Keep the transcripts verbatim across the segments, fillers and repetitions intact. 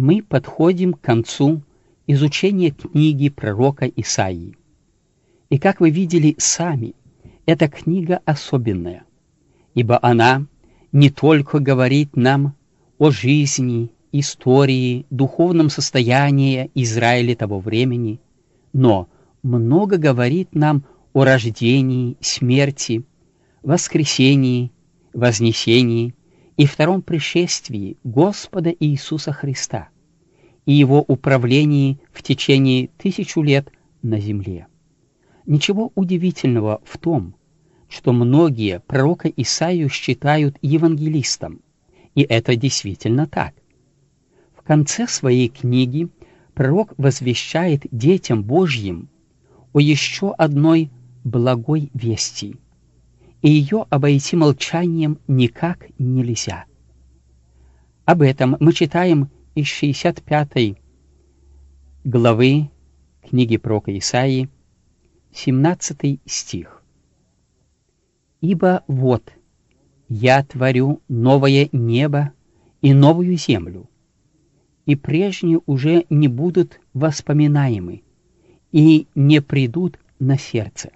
мы подходим к концу изучения книги пророка Исаии. И как вы видели сами, эта книга особенная, ибо она не только говорит нам о жизни, истории, духовном состоянии Израиля того времени, но много говорит нам о рождении, смерти, воскресении, вознесении и втором пришествии Господа Иисуса Христа и Его управлении в течение тысячу лет на земле. Ничего удивительного в том, что многие пророка Исаию считают евангелистом, и это действительно так. В конце своей книги пророк возвещает детям Божьим о еще одной благой вести, и ее обойти молчанием никак нельзя. Об этом мы читаем из шестьдесят пятой главы книги пророка Исаии, семнадцатый стих. «Ибо вот, я творю новое небо и новую землю, и прежние уже не будут воспоминаемы и не придут на сердце.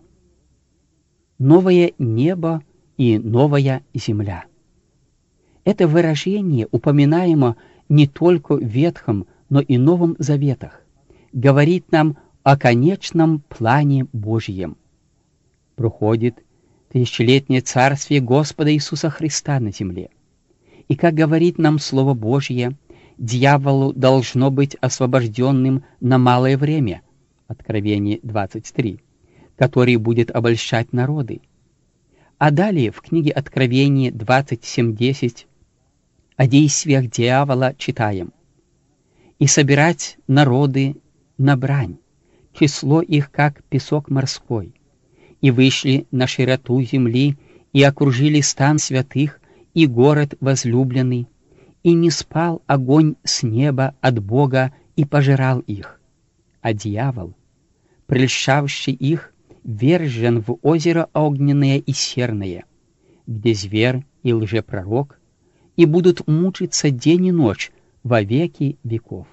Новое небо и новая земля». Это выражение упоминаемо не только в Ветхом, но и Новом Заветах, говорит нам о конечном плане Божьем. Проходит тысячелетнее царствие Господа Иисуса Христа на земле. И, как говорит нам Слово Божье, дьяволу должно быть освобожденным на малое время, Откровение двадцать три, который будет обольщать народы. А далее в книге Откровение двадцать семь десять о действиях дьявола читаем: «И собирать народы на брань, число их, как песок морской, и вышли на широту земли, и окружили стан святых и город возлюбленный, и не спал огонь с неба от Бога и пожирал их. А дьявол, прельщавший их, вержен в озеро огненное и серное, где зверь и лжепророк, и будут мучиться день и ночь во веки веков».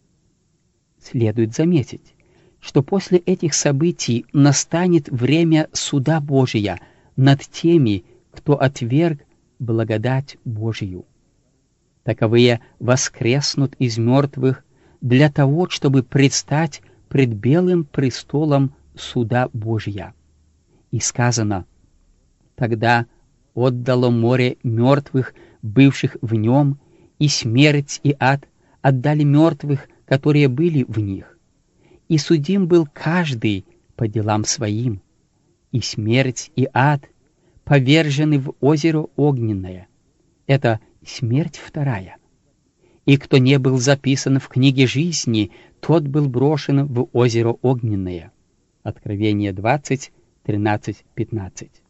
Следует заметить, что после этих событий настанет время суда Божия над теми, кто отверг благодать Божию. Таковые воскреснут из мертвых для того, чтобы предстать пред белым престолом суда Божия. И сказано: «Тогда отдало море мертвых, бывших в нем, и смерть и ад отдали мертвых, которые были в них. И судим был каждый по делам своим, и смерть и ад повержены в озеро огненное». Это смерть вторая. «И кто не был записан в книге жизни, тот был брошен в озеро огненное». Откровение двадцать, тринадцать, пятнадцать.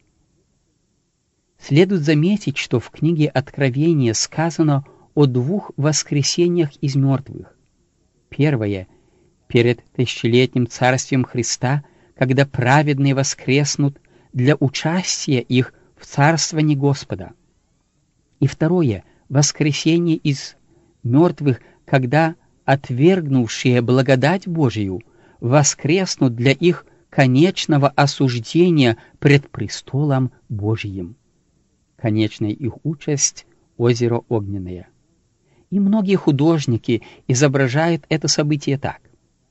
Следует заметить, что в книге Откровения сказано о двух воскресениях из мертвых. Первое — перед тысячелетним царствием Христа, когда праведные воскреснут для участия их в царствовании Господа. И второе — воскресение из мертвых, когда отвергнувшие благодать Божию воскреснут для их конечного осуждения пред престолом Божьим. Конечная их участь — озеро огненное. И многие художники изображают это событие так: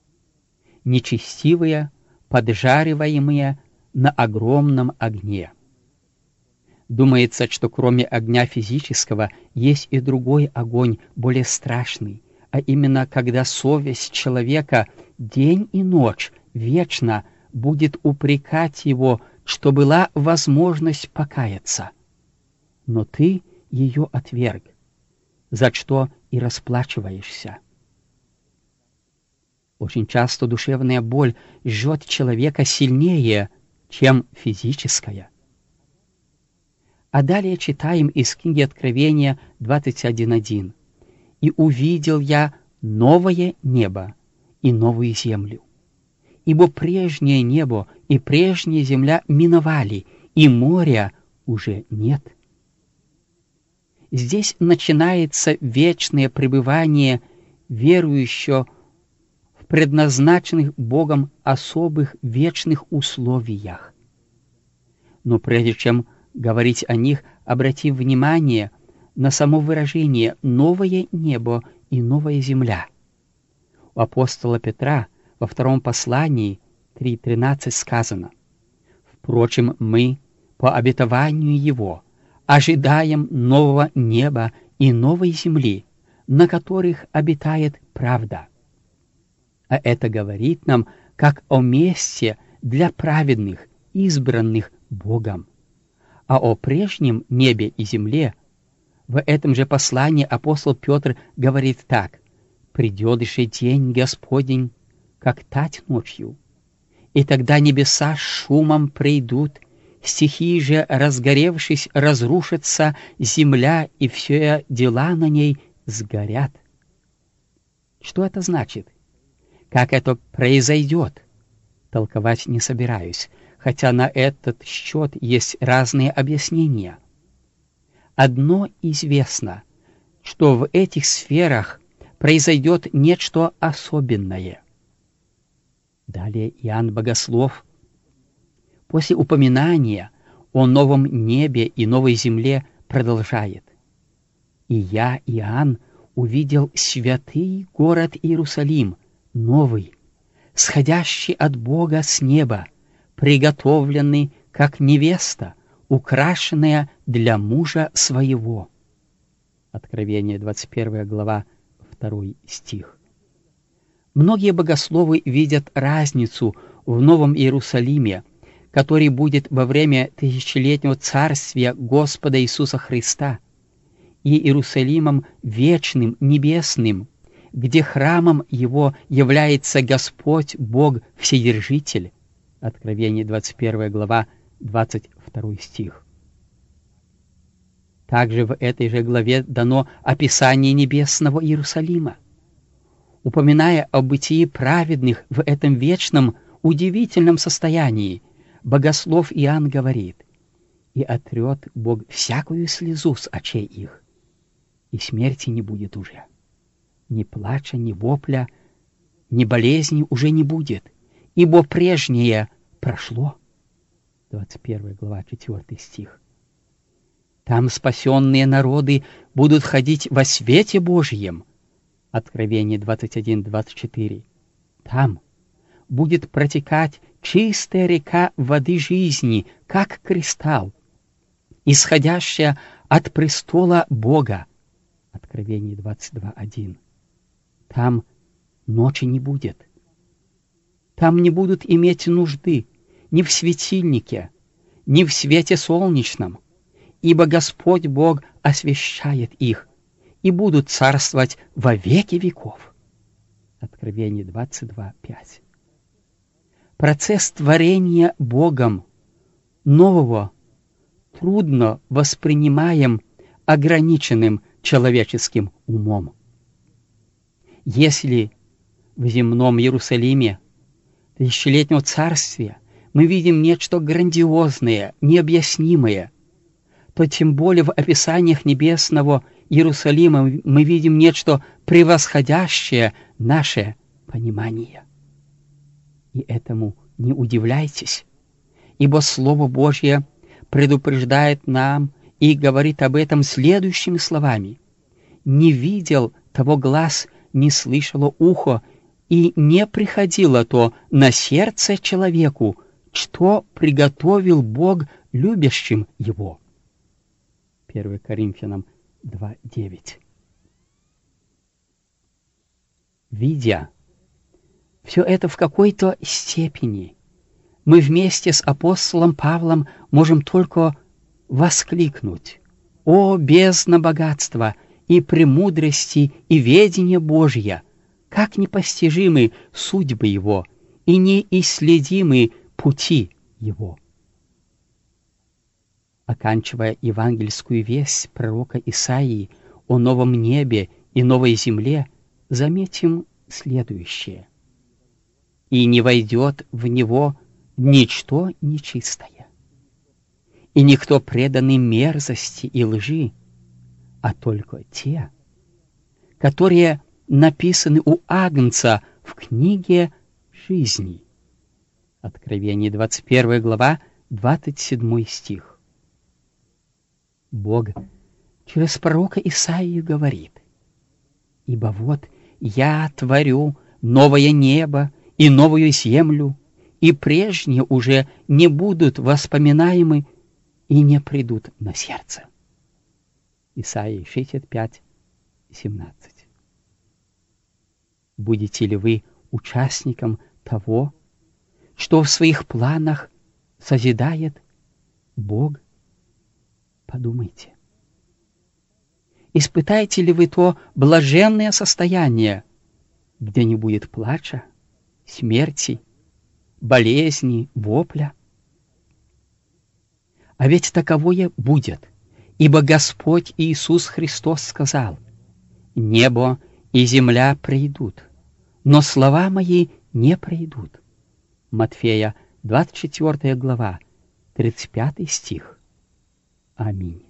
нечестивые, поджариваемые на огромном огне. Думается, что кроме огня физического есть и другой огонь, более страшный, а именно когда совесть человека день и ночь вечно будет упрекать его, что была возможность покаяться. Но ты ее отверг, за что и расплачиваешься. Очень часто душевная боль жжет человека сильнее, чем физическая. А далее читаем из книги Откровения двадцать один один. «И увидел я новое небо и новую землю, ибо прежнее небо и прежняя земля миновали, и моря уже нет». Здесь начинается вечное пребывание верующего в предназначенных Богом особых вечных условиях. Но прежде чем говорить о них, обратим внимание на само выражение «новое небо» и «новая земля». У апостола Петра во втором послании три тринадцать сказано: «Впрочем, мы, по обетованию Его, ожидаем нового неба и новой земли, на которых обитает правда». А это говорит нам как о месте для праведных, избранных Богом. А о прежнем небе и земле в этом же послании апостол Петр говорит так: «Придет же день Господень, как тать ночью, и тогда небеса шумом придут, стихии же, разгоревшись, разрушатся, земля и все дела на ней сгорят». Что это значит? Как это произойдет? Толковать не собираюсь, хотя на этот счет есть разные объяснения. Одно известно, что в этих сферах произойдет нечто особенное. Далее Иоанн Богослов, после упоминания о новом небе и новой земле, продолжает: «И я, Иоанн, увидел святый город Иерусалим, новый, сходящий от Бога с неба, приготовленный, как невеста, украшенная для мужа своего». Откровение, двадцать первая глава, второй стих. Многие богословы видят разницу в Новом Иерусалиме, который будет во время тысячелетнего царствия Господа Иисуса Христа, и Иерусалимом вечным, небесным, где храмом Его является Господь Бог Вседержитель. Откровение, двадцать первая глава, двадцать второй стих. Также в этой же главе дано описание небесного Иерусалима. Упоминая о бытии праведных в этом вечном, удивительном состоянии, богослов Иоанн говорит: «И отрет Бог всякую слезу с очей их, и смерти не будет уже, ни плача, ни вопля, ни болезни уже не будет, ибо прежнее прошло». двадцать первая глава, четвёртый стих. Там спасенные народы будут ходить во свете Божьем. Откровение двадцать один двадцать четыре. Там будет протекать чистая река воды жизни, как кристалл, исходящая от престола Бога. Откровение двадцать два один. Там ночи не будет. Там не будут иметь нужды ни в светильнике, ни в свете солнечном, ибо Господь Бог освещает их, и будут царствовать во веки веков. Откровение двадцать два пять. Процесс творения Богом нового трудно воспринимаем ограниченным человеческим умом. Если в земном Иерусалиме тысячелетнего царствия мы видим нечто грандиозное, необъяснимое, то тем более в описаниях небесного Иерусалима мы видим нечто превосходящее наше понимание. И этому не удивляйтесь, ибо Слово Божье предупреждает нам и говорит об этом следующими словами: «Не видел того глаз, не слышало ухо, и не приходило то на сердце человеку, что приготовил Бог любящим его». первое Коринфянам два девять. Видя все это в какой-то степени, мы вместе с апостолом Павлом можем только воскликнуть: «О, бездна богатства и премудрости и ведения Божья! Как непостижимы судьбы Его и неисследимы пути Его!» Оканчивая евангельскую весть пророка Исаии о новом небе и новой земле, заметим следующее: «И не войдет в него ничто нечистое, и никто преданный мерзости и лжи, а только те, которые написаны у Агнца в книге жизни. Откровение двадцать первая глава, двадцать седьмой стих. Бог через пророка Исаию говорит: «Ибо вот я творю новое небо и новую землю, и прежние уже не будут воспоминаемы и не придут на сердце». Исаия шестьдесят пять, семнадцать. Будете ли вы участником того, что в своих планах созидает Бог? Подумайте. Испытаете ли вы то блаженное состояние, где не будет плача, смерти, болезни, вопля? А ведь таковое будет, ибо Господь Иисус Христос сказал: «Небо и земля пройдут, но слова мои не пройдут». Матфея двадцать четвёртая глава, тридцать пятый стих. Аминь.